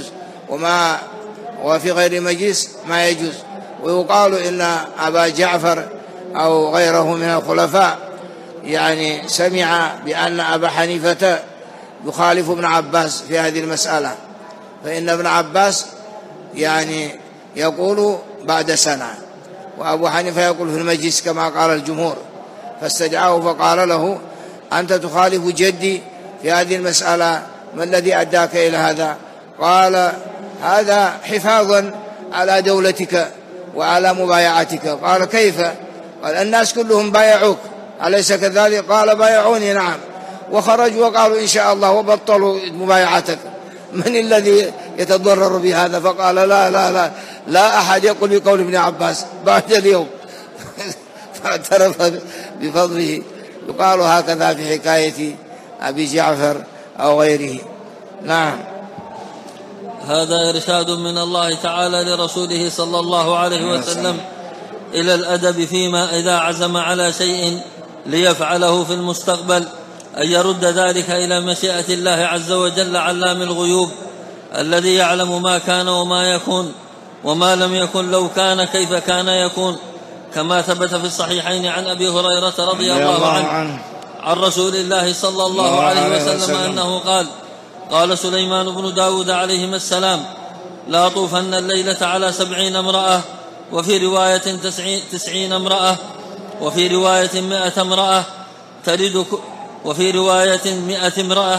[SPEAKER 3] وفي غير المجلس ما يجوز. ويقال إن أبا جعفر أو غيره من الخلفاء يعني سمع بأن أبا حنيفة يخالف ابن عباس في هذه المسألة، فإن ابن عباس يعني يقول بعد سنة، وأبو حنيفة يقول في المجلس كما قال الجمهور. فاستدعاه فقال له: أنت تخالف جدي في هذه المسألة، ما الذي أداك إلى هذا؟ قال: هذا حفاظا على دولتك وعلى مبايعتك. قال: كيف؟ قال: الناس كلهم بايعوك أليس كذلك؟ قال: بايعوني نعم، وخرجوا وقالوا إن شاء الله وبطلوا مبايعتك، من الذي يتضرر بهذا؟ فقال: لا لا لا لا أحد يقول بقول ابن عباس بعد اليوم. فاعترف بفضله. يقال هكذا في حكاية أبي جعفر أو غيره. نعم.
[SPEAKER 5] هذا إرشاد من الله تعالى لرسوله صلى الله عليه وسلم إلى الأدب فيما إذا عزم على شيء ليفعله في المستقبل أن يرد ذلك إلى مشيئة الله عز وجل علام الغيوب الذي يعلم ما كان وما يكون وما لم يكن لو كان كيف كان يكون، كما ثبت في الصحيحين عن أبي هريرة رضي الله عنه عن رسول الله صلى الله عليه وسلم أنه قال: قال سليمان بن داود عليهما السلام: لا طوفن الليلة على 70 امرأة، وفي رواية 90 امرأة، وفي رواية 100 امرأة وفي رواية 100 امرأة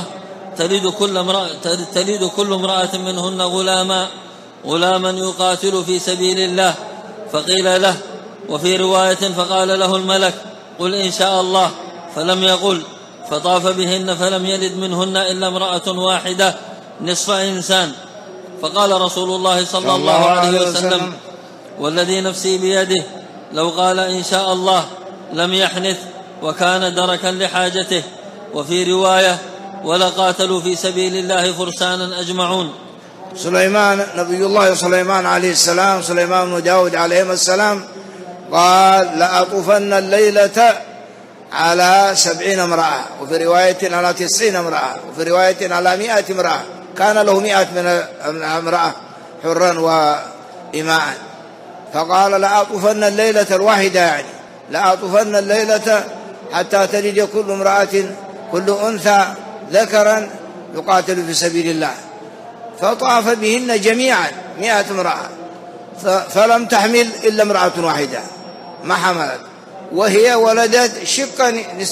[SPEAKER 5] تلد كل امرأة منهن غلاما يقاتل في سبيل الله. فقيل له: وفي رواية فقال له الملك: قل إن شاء الله، فلم يقل، فطاف بهن فلم يلد منهن إلا امرأة واحدة نصف إنسان. فقال رسول الله صلى الله عليه وسلم: والذي نفسي بيده لو قال إن شاء الله لم يحنث وكان دركا لحاجته. وفي رواية: ولقاتلوا في سبيل الله فرسانا أجمعون.
[SPEAKER 3] سليمان نبي الله سليمان عليه السلام، سليمان بن داود عليه السلام، قال: لأطوفن الليلة على 70 امرأة، وفي رواية على 90 امرأة، وفي رواية على 100 امرأة. كان له 100 من امرأة حرا وإماء. فقال: لأطوفن الليلة الواحدة، يعني لأطوفن الليلة حتى تلد كل امرأة كل أنثى ذكرا يقاتل في سبيل الله. فطاف بهن جميعا 100 امرأة، فلم تحمل إلا امرأة واحدة ما حملت، وهي ولدت شق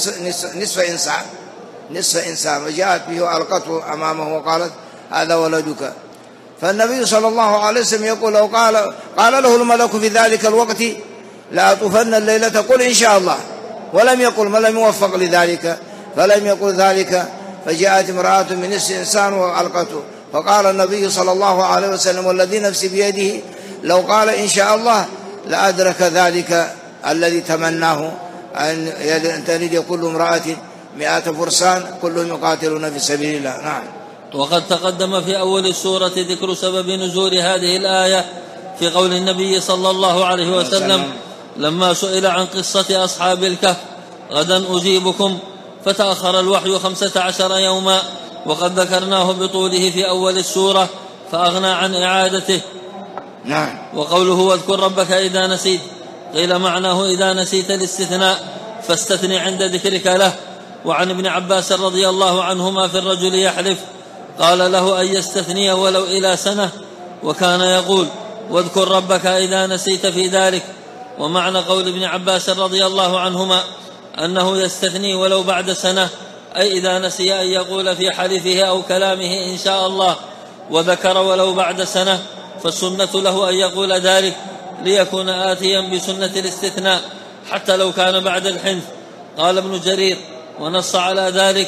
[SPEAKER 3] نصف إنسان، وجاءت به وألقته أمامه وقالت: هذا ولدك. فالنبي صلى الله عليه وسلم يقول: لو قال له الملك في ذلك الوقت: لأطوفن الليلة، قل إن شاء الله، ولم يقل، ما لم يوفق لذلك، فلم يقل ذلك. فجاءت امرأة من نصف إنسان وألقته. فقال النبي صلى الله عليه وسلم: والذي نفسي بيده لو قال إن شاء الله لأدرك ذلك الذي تمناه، أن تلد كل امرأة 100 فرسان كلهم يقاتلون في سبيل الله. نعم.
[SPEAKER 5] وقد تقدم في أول السورة ذكر سبب نزول هذه الآية في قول النبي صلى الله عليه وسلم لما سئل عن قصة أصحاب الكهف: غدا أجيبكم، فتأخر الوحي 15 يوما، وقد ذكرناه بطوله في أول السورة فأغنى عن إعادته.
[SPEAKER 3] نعم.
[SPEAKER 5] وقوله: واذكر ربك إذا نسيت، قيل معناه إذا نسيت الاستثناء فاستثني عند ذكرك له. وعن ابن عباس رضي الله عنهما في الرجل يحلف قال له أن يستثني ولو إلى سنة، وكان يقول: واذكر ربك إذا نسيت في ذلك. ومعنى قول ابن عباس رضي الله عنهما أنه يستثني ولو بعد سنة، أي إذا نسي أن يقول في حلفه أو كلامه إن شاء الله وذكر ولو بعد سنة، فالسنة له أن يقول ذلك ليكون آتيا بسنة الاستثناء حتى لو كان بعد الحنث. قال ابن جرير: ونص على ذلك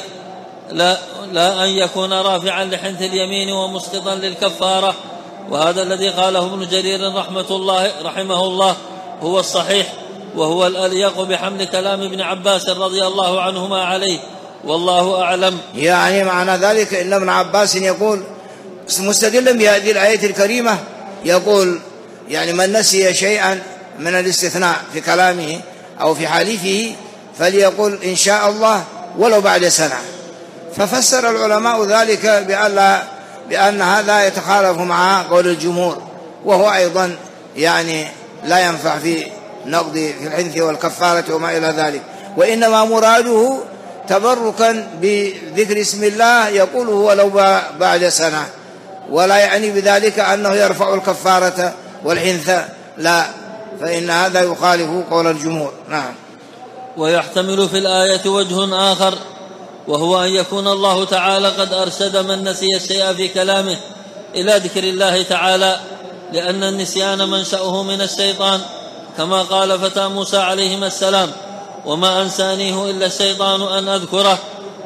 [SPEAKER 5] لا أن يكون رافعا لحنث اليمين ومسقطا للكفارة. وهذا الذي قاله ابن جرير رحمه الله هو الصحيح، وهو الأليق بحمل كلام ابن عباس رضي الله عنهما عليه، والله أعلم.
[SPEAKER 3] يعني معنى ذلك إن ابن عباس يقول مستدلا بهذه الآية الكريمة، يقول يعني من نسي شيئا من الاستثناء في كلامه أو في حليفه فليقول إن شاء الله ولو بعد سنة. ففسر العلماء ذلك بأن هذا يتخالف مع قول الجمهور، وهو أيضا يعني لا ينفع في نقض في الحنث والكفارة وما إلى ذلك، وإنما مراده تبركا بذكر اسم الله يقوله ولو بعد سنة، ولا يعني بذلك أنه يرفع الكفارة والحنث، لا، فإن هذا يخالف قول الجمهور. نعم.
[SPEAKER 5] ويحتمل في الآية وجه آخر، وهو أن يكون الله تعالى قد أرشد من نسي الشيء في كلامه إلى ذكر الله تعالى، لأن النسيان منشأه من الشيطان، كما قال فتى موسى عليهما السلام: وما أنسانيه إلا الشيطان أن أذكره.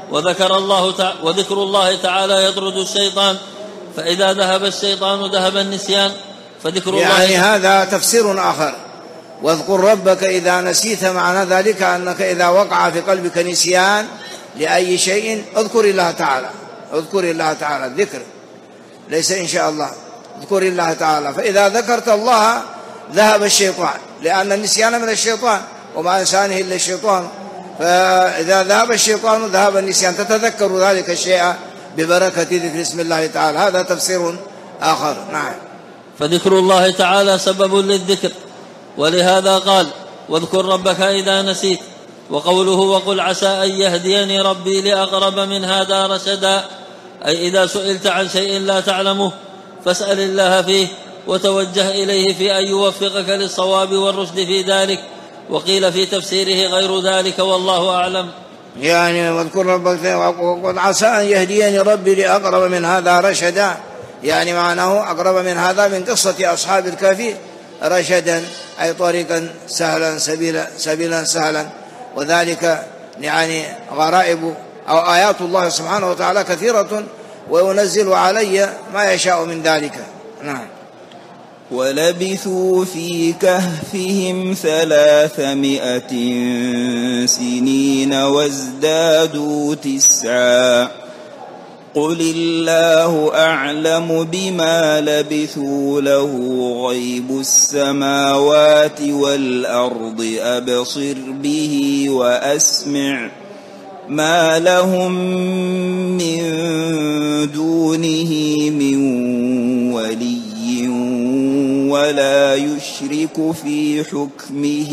[SPEAKER 5] وذكر الله تعالى يطرد الشيطان، فإذا ذهب الشيطان ذهب النسيان، فذكر الله
[SPEAKER 3] يعني هذا تفسير آخر. واذكر ربك إذا نسيت، معنى ذلك أنك إذا وقع في قلبك نسيان لأي شيء اذكر الله تعالى، اذكر الله تعالى، الذكر ليس إن شاء الله، اذكر الله تعالى، فإذا ذكرت الله ذهب الشيطان، لأن النسيان من الشيطان، وما أنسانه إلا الشيطان، فإذا ذهب الشيطان ذهب النسيان، تتذكر ذلك الشيء ببركة ذكر اسم الله تعالى. هذا تفسير آخر. نعم.
[SPEAKER 5] فذكر الله تعالى سبب للذكر، ولهذا قال: واذكر ربك إذا نسيت. وقوله: وقل عسى أن يهديني ربي لأقرب من هذا رشدا، أي إذا سئلت عن شيء لا تعلمه فاسأل الله فيه، وتوجه إليه في أن يوفقك للصواب والرشد في ذلك. وقيل في تفسيره غير ذلك، والله أعلم.
[SPEAKER 3] يعني واذكر ربك وقل عسى أن يهديني ربي لأقرب من هذا رشدا، يعني معناه أقرب من هذا من قصة أصحاب الكهف رشدا، أي طريقا سهلا، سبيلا سهلا. وذلك يعني غرائب أو آيات الله سبحانه وتعالى كثيرة، وينزل علي ما يشاء من ذلك. نعم.
[SPEAKER 4] ولبثوا في كهفهم 300 سنين وازدادوا 9، قل الله أعلم بما لبثوا له غيب السماوات والأرض أبصر به وأسمع، ما لهم من دونه من ولي ولا يشرك في حكمه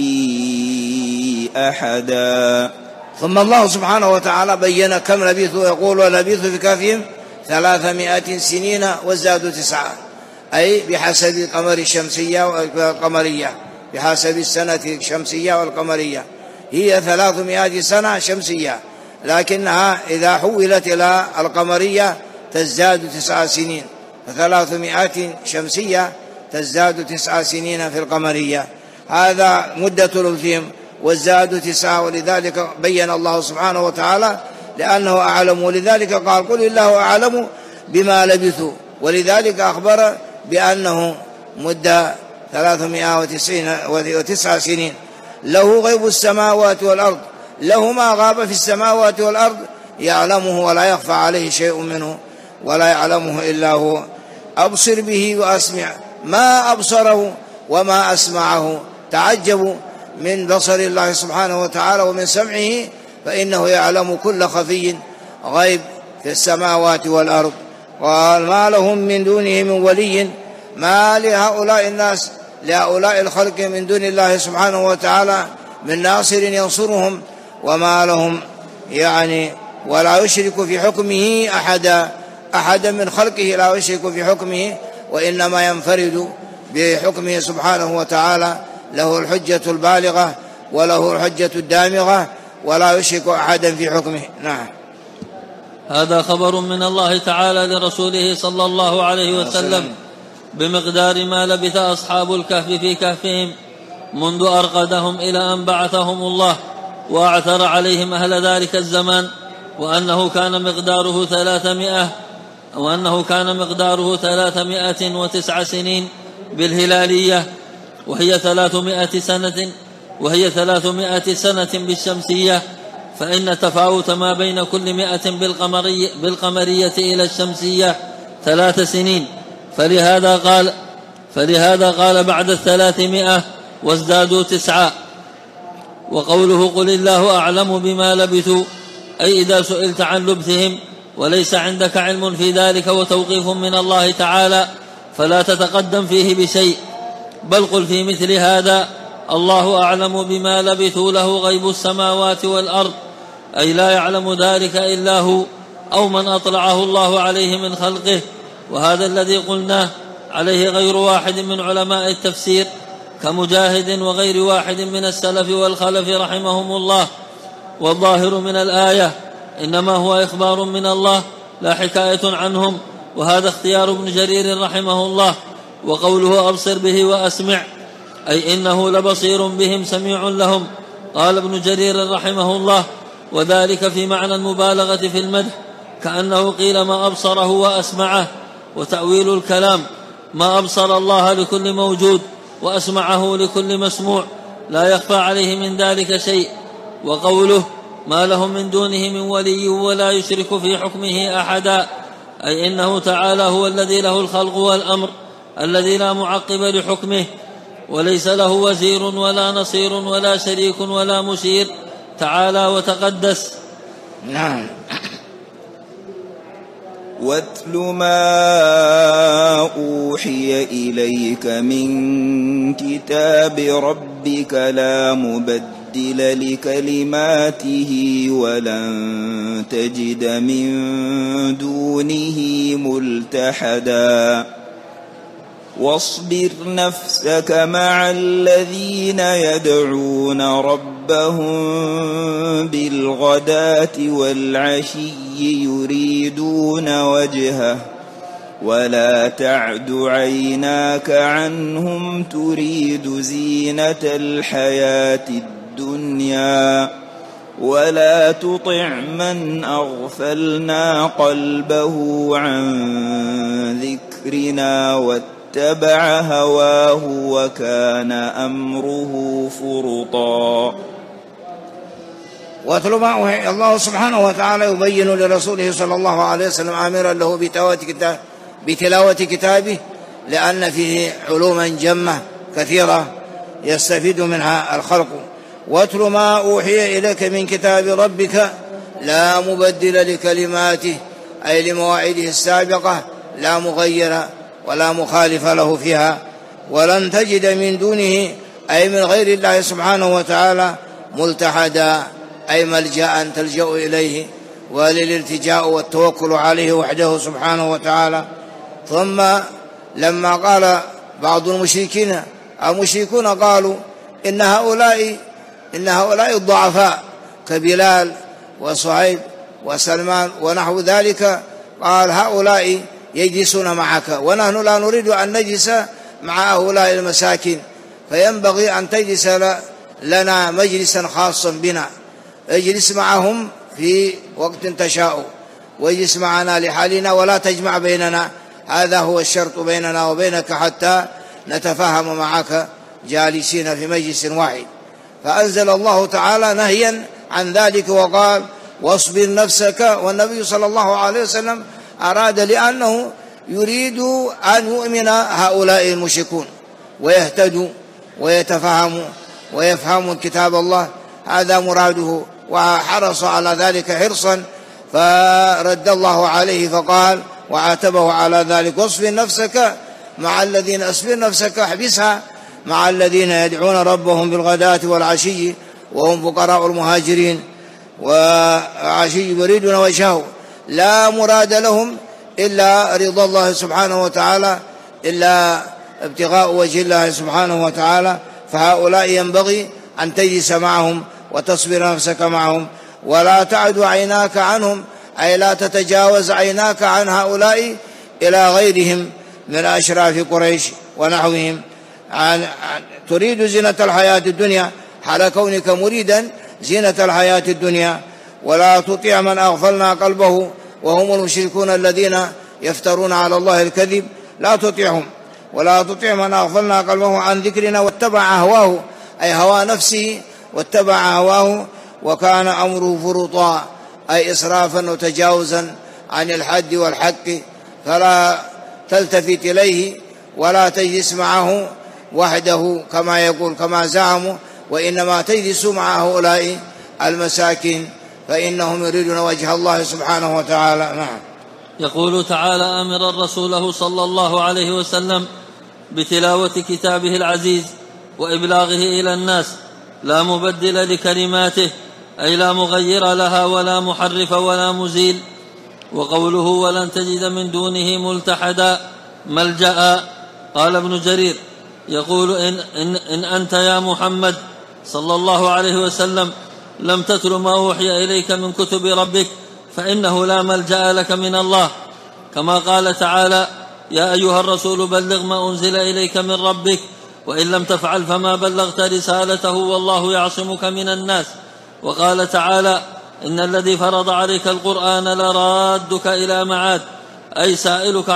[SPEAKER 4] أحدا.
[SPEAKER 3] ثم الله سبحانه وتعالى بين كم لبثوا، يقول: ولبثوا في كهفهم 300 سنين وازدادوا 9، أي بحسب القمر الشمسية والقمرية، بحسب السنة الشمسية والقمرية، هي 300 سنة شمسية، لكنها إذا حولت إلى القمرية تزداد 9 سنين، ف300 شمسية تزداد 9 سنين في القمرية. هذا مدة لبثهم، وازدادوا 9، ولذلك بين الله سبحانه وتعالى لأنه أعلم، ولذلك قال: قل الله أعلم بما لبثوا، ولذلك أخبر بأنه مدة 309 سنين. له غيب السماوات والأرض، له ما غاب في السماوات والأرض يعلمه ولا يخفى عليه شيء منه، ولا يعلمه إلا هو. أبصر به وأسمع، ما أبصره وما أسمعه. تعجبوا من بصر الله سبحانه وتعالى ومن سمعه، فإنه يعلم كل خفي غيب في السماوات والأرض. قال: ما لهم من دونه من ولي، ما لهؤلاء الناس، لهؤلاء الخلق من دون الله سبحانه وتعالى من ناصر ينصرهم، وما لهم يعني ولا يشرك في حكمه أحدا من خلقه، لا يشرك في حكمه، وإنما ينفرد بحكمه سبحانه وتعالى، له الحجة البالغة وله الحجة الدامغة، ولا يشرك أحدا في حكمه. نعم.
[SPEAKER 5] هذا خبر من الله تعالى لرسوله صلى الله عليه وسلم بمقدار ما لبث أصحاب الكهف في كهفهم منذ أرقدهم إلى أن بعثهم الله وأعثر عليهم أهل ذلك الزمان، وأنه كان مقداره 309 سنين بالهلالية، وهي 300 سنة بالشمسية، فإن تفاوت ما بين كل 100 بالقمرية إلى الشمسية 3 سنين، فلهذا قال بعد 300 وازدادوا 9. وقوله: قل الله أعلم بما لبثوا، أي إذا سئلت عن لبثهم وليس عندك علم في ذلك وتوقيف من الله تعالى فلا تتقدم فيه بشيء، بل قل في مثل هذا: الله أعلم بما لبثوا له غيب السماوات والأرض، أي لا يعلم ذلك إلا هو أو من أطلعه الله عليه من خلقه. وهذا الذي قلناه عليه غير واحد من علماء التفسير كمجاهد وغير واحد من السلف والخلف رحمهم الله. والظاهر من الآية إنما هو إخبار من الله لا حكاية عنهم، وهذا اختيار ابن جرير رحمه الله. وقوله أبصر به وأسمع أي إنه لبصير بهم سميع لهم. قال ابن جرير رحمه الله: وذلك في معنى المبالغة في المدح، كأنه قيل ما أبصره وأسمعه. وتأويل الكلام ما أبصر الله لكل موجود وأسمعه لكل مسموع، لا يخفى عليه من ذلك شيء. وقوله ما لهم من دونه من ولي ولا يشرك في حكمه أحدا، أي إنه تعالى هو الذي له الخلق والأمر، الذي لا معقب لحكمه، وليس له وزير ولا نصير ولا شريك ولا مشير، تعالى وتقدس.
[SPEAKER 3] نعم.
[SPEAKER 4] واتل ما أوحي إليك من كتاب ربك لا مبدل لكلماته ولن تجد من دونه ملتحدا. واصبر نفسك مع الذين يدعون ربهم بالغداة والعشي يريدون وجهه ولا تعد عيناك عنهم تريد زينة الحياة الدنيا ولا تطع من أغفلنا قلبه عن ذكرنا واتبع هواه وكان أمره فرطا.
[SPEAKER 3] واتل ما أوحي. الله سبحانه وتعالى يبين لرسوله صلى الله عليه وسلم آمرا له بتلاوة كتابه، لأن فيه علوما جمة كثيرة يستفيد منها الخلق. واتل ما أوحي إليك من كتاب ربك لا مبدل لكلماته، أي لمواعيده السابقة، لا مغير ولا مخالف له فيها. ولن تجد من دونه أي من غير الله سبحانه وتعالى ملتحدا، أي ملجأ تلجأ إليه وللالتجاء والتوكل عليه وحده سبحانه وتعالى. ثم لما قال بعض المشركون قالوا إن هؤلاء الضعفاء كبلال وصهيب وسلمان ونحو ذلك، قال هؤلاء يجلسون معك ونحن لا نريد أن نجلس مع هؤلاء المساكين، فينبغي أن تجلس لنا مجلسا خاصا بنا، اجلس معهم في وقت تشاء واجلس معنا لحالنا ولا تجمع بيننا، هذا هو الشرط بيننا وبينك حتى نتفاهم معك جالسين في مجلس واحد. فأنزل الله تعالى نهيا عن ذلك وقال واصبر نفسك. والنبي صلى الله عليه وسلم أراد لأنه يريد أن يؤمن هؤلاء المشركون ويهتدوا ويتفهموا ويفهموا كتاب الله، هذا مراده، وحرص على ذلك حرصا، فرد الله عليه فقال وعاتبه على ذلك واصبر نفسك مع الذين أصبر نفسك احبسها مع الذين يدعون ربهم بالغداة والعشي وهم فقراء المهاجرين وعشي يريدون وجهه، لا مراد لهم إلا رضا الله سبحانه وتعالى، إلا ابتغاء وجه الله سبحانه وتعالى. فهؤلاء ينبغي أن تجلس معهم وتصبر نفسك معهم ولا تعد عيناك عنهم، أي لا تتجاوز عيناك عن هؤلاء إلى غيرهم من أشراف قريش ونحوهم. تريد زينة الحياة الدنيا حال كونك مريدا زينة الحياة الدنيا، ولا تطيع من أغفلنا قلبه وهم المشركون الذين يفترون على الله الكذب، لا تطيعهم. ولا تطيع من أغفلنا قلبه عن ذكرنا واتبع هواه، أي هوى نفسه واتبع هواه وكان أمره فرطا، أي إسرافا وتجاوزا عن الحد والحق، فلا تلتفت إليه ولا تجلس معه وحده كما يقول كما زعموا، وإنما تجلس مع هؤلاء المساكين فإنهم يريدون وجه الله سبحانه وتعالى. نعم.
[SPEAKER 5] يقول تعالى آمرا رسوله صلى الله عليه وسلم بتلاوة كتابه العزيز وإبلاغه إلى الناس لا مبدل لكلماته، أي لا مغير لها ولا محرف ولا مزيل. وقوله ولن تجد من دونه ملتحدا ملجأ. قال ابن جرير يقول إن أنت يا محمد صلى الله عليه وسلم لم تتل ما أوحي إليك من كتب ربك فإنه لا ملجأ لك من الله، كما قال تعالى يا أيها الرسول بلغ ما أنزل إليك من ربك وإن لم تفعل فما بلغت رسالته والله يعصمك من الناس. وقال تعالى إن الذي فرض عليك القرآن لرادك إلى معاد، أي سائلك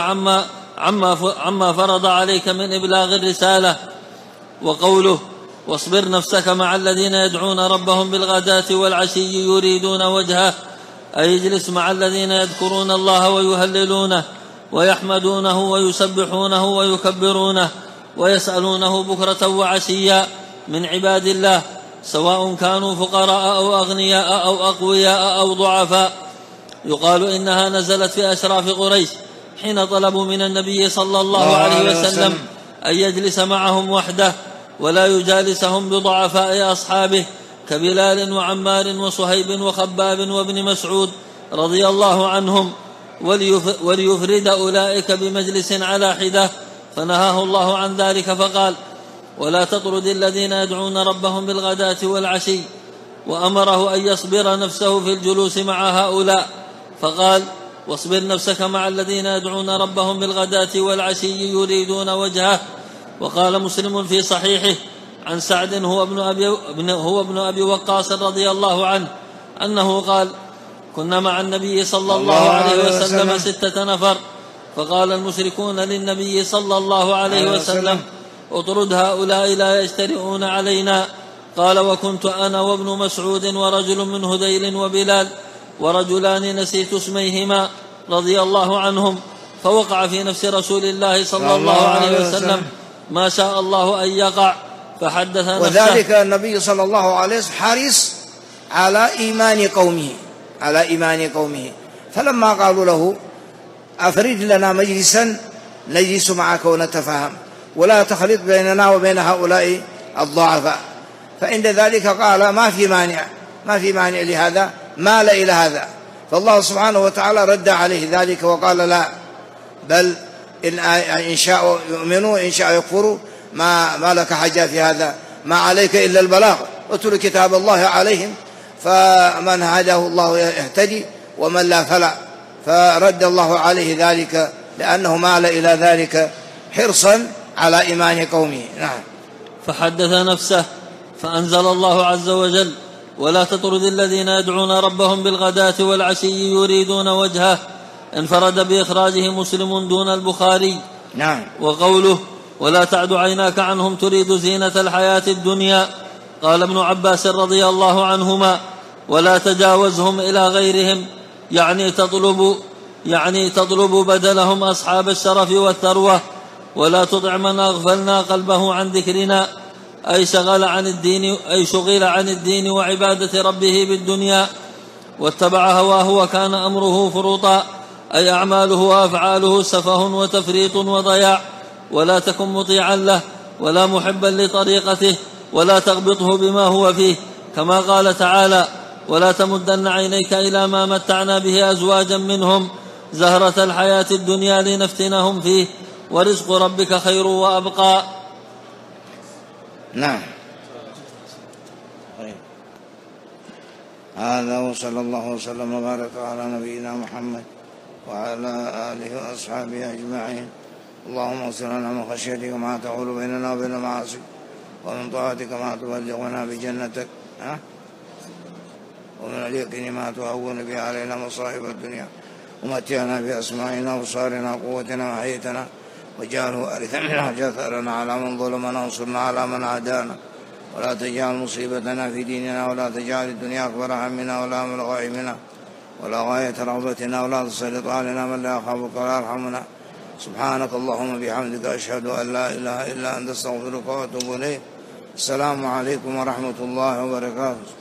[SPEAKER 5] عما فرض عليك من إبلاغ الرسالة. وقوله واصبر نفسك مع الذين يدعون ربهم بالغداة والعشي يريدون وجهه، أي اجلس مع الذين يذكرون الله ويهللونه ويحمدونه ويسبحونه ويكبرونه ويسألونه بكرة وعشيا من عباد الله، سواء كانوا فقراء أو أغنياء أو أقوياء أو ضعفاء. يقال إنها نزلت في أشراف قريش حين طلبوا من النبي صلى الله عليه وسلم أن يجلس معهم وحده ولا يجالسهم بضعفاء أصحابه كبلال وعمار وصهيب وخباب وابن مسعود رضي الله عنهم، وليفرد أولئك بمجلس على حدة، فنهاه الله عن ذلك فقال ولا تطرد الذين يدعون ربهم بالغداة والعشي، وأمره أن يصبر نفسه في الجلوس مع هؤلاء فقال واصبر نفسك مع الذين يدعون ربهم بالغداة والعشي يريدون وجهه. وقال مسلم في صحيحه عن سعد هو ابن أبي وقاص رضي الله عنه أنه قال كنا مع النبي صلى الله عليه وسلم 6 نفر، فقال المشركون للنبي صلى الله عليه وسلم اطرد هؤلاء لا يجترئون علينا. قال وكنت أنا وابن مسعود ورجل من هذيل وبلال ورجلان نسيت اسميهما رضي الله عنهم، فوقع في نفس رسول الله صلى الله عليه وسلم ما شاء الله أن يقع فحدث نفسه.
[SPEAKER 3] وذلك النبي صلى الله عليه وسلم حريص على إيمان قومه، فلما قالوا له أفرد لنا مجلسا نجلس معك ونتفاهم ولا تخلط بيننا وبين هؤلاء الضعفاء، فعند ذلك قال ما في مانع لهذا، مال إلى هذا، فالله سبحانه وتعالى رد عليه ذلك وقال لا، بل إن شاء يؤمنوا إن شاء يكفروا، ما لك حاجة في هذا، ما عليك إلا البلاغ، اتل كتاب الله عليهم، فمن هداه الله يهتدي ومن لا فلا، فرد الله عليه ذلك لأنه مال إلى ذلك حرصا على إيمان قومه. نعم.
[SPEAKER 5] فحدث نفسه فأنزل الله عز وجل ولا تطرد الذين يدعون ربهم بالغداة والعشي يريدون وجهه، انفرد بإخراجه مسلم دون البخاري.
[SPEAKER 3] نعم.
[SPEAKER 5] وقوله ولا تعد عيناك عنهم تريد زينة الحياة الدنيا، قال ابن عباس رضي الله عنهما ولا تجاوزهم إلى غيرهم، يعني تطلب بدلهم أصحاب الشرف والثروة. ولا تطع من أغفلنا قلبه عن ذكرنا، أي شغل عن الدين وعبادة ربه بالدنيا واتبع هواه وكان أمره فرطا، أي أعماله وأفعاله سفه وتفريط وضياع. ولا تكن مطيعا له ولا محبا لطريقته ولا تغبطه بما هو فيه، كما قال تعالى ولا تمدن عينيك إلى ما متعنا به أزواجا منهم زهرة الحياة الدنيا لنفتنهم فيه ورزق ربك خير وأبقى.
[SPEAKER 3] نعم. هذا وصلى الله وسلم وبارك على نبينا محمد وعلى آله وأصحابه أجمعين. اللهم اغفر لنا من خشيتك ما تحول بيننا وبين معاصيك، ومن طاعتك ما تبلغنا بجنتك، ومن اليقين ما تهون به علينا مصائب الدنيا، ومتعنا بأسماعنا وأبصارنا وقوتنا وحياتنا، واجعله وارثا منا، واجعل ثأرنا على من ظلمنا وانصرنا على من عادانا، ولا تجعل مصيبتنا في ديننا، ولا تجعل الدنيا أكبر همنا ولا مبلغ علمنا ولا غاية رغبتنا، ولا تسلط علينا من لا يخافك ولا يرحمنا. سبحانك اللهم بحمدك أشهد أن لا إله إلا أنت، استغفرك وأتوب إليك. السلام عليكم ورحمة الله وبركاته.